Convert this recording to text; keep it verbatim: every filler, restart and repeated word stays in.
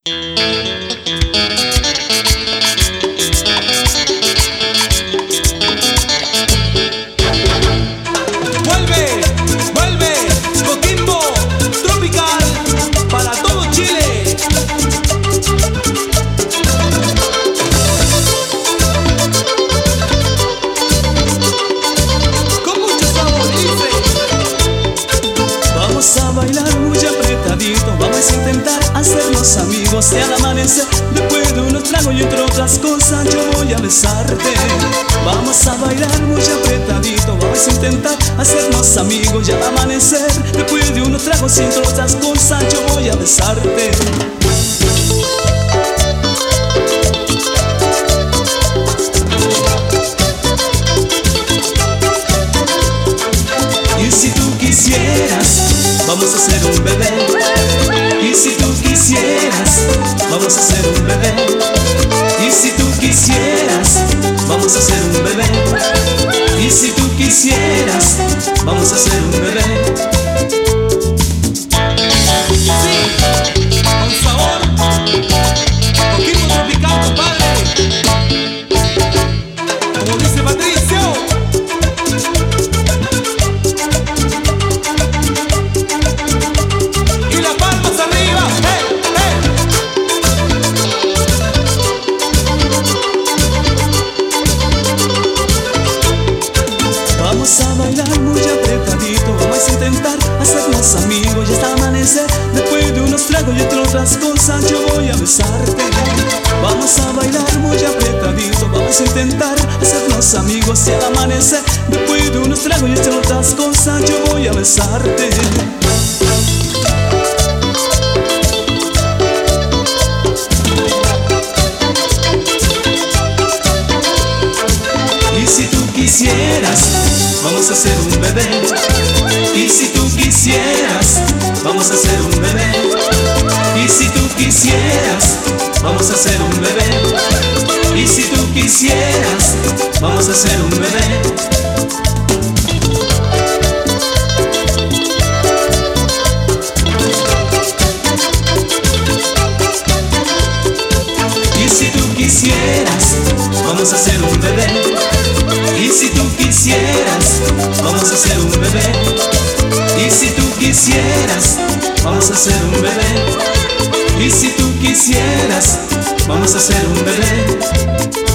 Vuelve, vuelve, Coquimbo Tropical para todo Chile. Con mucho sabor, dice. Vamos a bailar muy apretadito, vamos a intentar hacernos amigos y al amanecer, después de unos tragos y entre otras cosas, yo voy a besarte. Vamos a bailar muy apretadito, vamos a intentar hacernos amigos y al amanecer, después de unos tragos y entre otras cosas, yo voy a besarte. Y si tú quisieras, vamos a hacer un bebé. Y si tú quisieras, vamos a hacer un bebé. Y si tú quisieras, vamos a hacer un bebé. Y si tú quisieras, vamos a hacer un bebé. Sí, con sabor, Coquimbo Tropical, compadre. Como dice Patricio. Y las palmas arriba, hey, hey. Vamos a bailar muy apretadito, vamos a intentar hacernos amigos y hasta amanecer, después de unos tragos y entre otras cosas, yo voy a besarte. Vamos a bailar muy apretadito, vamos a intentar hacernos amigos y al amanecer, después de unos tragos y entre otras cosas, yo voy a besarte. Y si tú quisieras, vamos a hacer un bebé. Y si tú quisieras, vamos a hacer un bebé. Y si tú quisieras, vamos a hacer un bebé. Y si tú quisieras, vamos a hacer un bebé. Y si tú quisieras, vamos a hacer un bebé. Y si tú quisieras, vamos a hacer un bebé. Y si tú quisieras, vamos a hacer un bebé. Y si tú quisieras, vamos a hacer un bebé.